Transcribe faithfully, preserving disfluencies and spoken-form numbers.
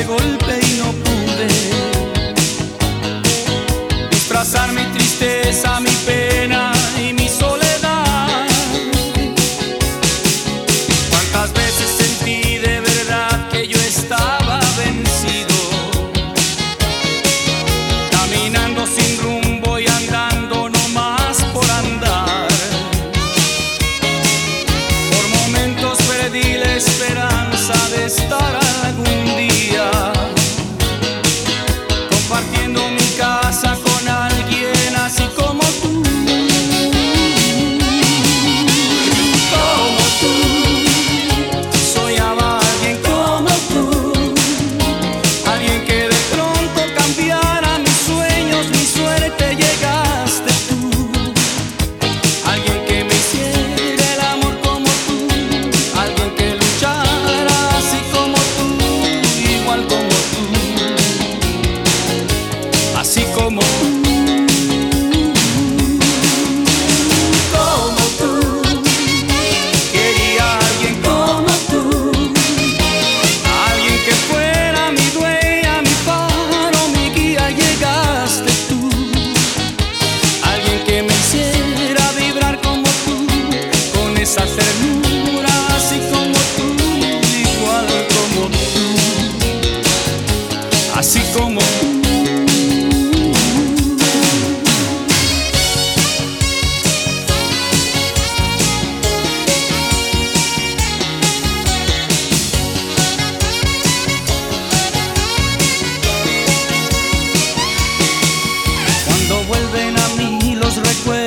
golpe y no pude disfrazar mi tristeza, mi pena y mi soledad. Cuántas veces sentí de verdad que yo estaba vencido, caminando sin rumbo y andando nomás por andar. Por momentos perdí la esperanza de estar algún día compartiendo mi casa con alguien así como tú. Como tú, soñaba a alguien como tú, alguien que de pronto cambiara mis sueños, mi suerte. Llegaste tú, alguien que me hiciera el amor como tú, alguien que luchara así como tú, igual como tú, así como tú. Como tú, quería a alguien como tú, alguien que fuera mi dueña, mi faro, mi guía. Llegaste tú, alguien que me hiciera vibrar como tú, con esa ternura así como tú, igual como tú, así como tú. Cuando vuelven a mí los recuerdos